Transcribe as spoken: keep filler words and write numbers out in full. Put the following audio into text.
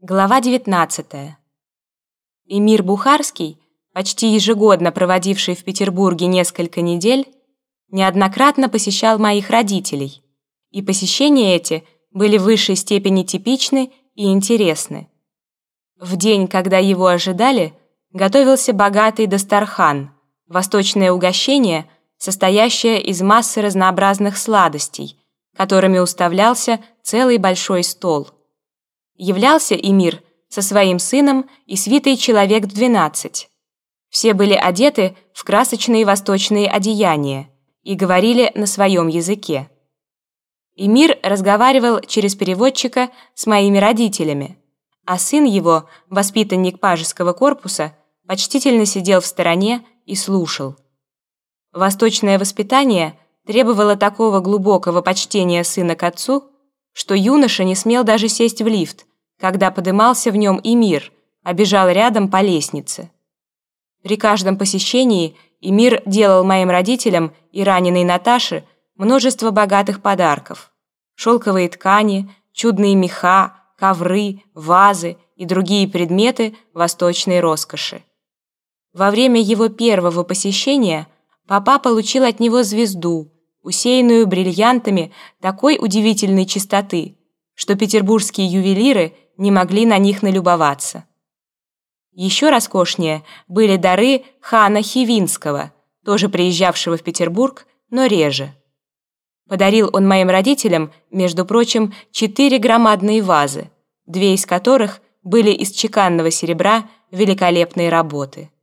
Глава девятнадцатая. Эмир Бухарский, почти ежегодно проводивший в Петербурге несколько недель, неоднократно посещал моих родителей, и посещения эти были в высшей степени типичны и интересны. В день, когда его ожидали, готовился богатый дастархан, восточное угощение, состоящее из массы разнообразных сладостей, которыми уставлялся целый большой стол. Являлся эмир со своим сыном и свитой человек двенадцать. Все были одеты в красочные восточные одеяния и говорили на своем языке. Эмир разговаривал через переводчика с моими родителями, а сын его, воспитанник пажеского корпуса, почтительно сидел в стороне и слушал. Восточное воспитание требовало такого глубокого почтения сына к отцу, что юноша не смел даже сесть в лифт, когда подымался в нем эмир, а бежал рядом по лестнице. При каждом посещении эмир делал моим родителям и раненой Наташе множество богатых подарков: шелковые ткани, чудные меха, ковры, вазы и другие предметы восточной роскоши. Во время его первого посещения папа получил от него звезду, усеянную бриллиантами такой удивительной чистоты, что петербургские ювелиры не могли на них налюбоваться. Еще роскошнее были дары хана Хивинского, тоже приезжавшего в Петербург, но реже. Подарил он моим родителям, между прочим, четыре громадные вазы, две из которых были из чеканного серебра великолепной работы.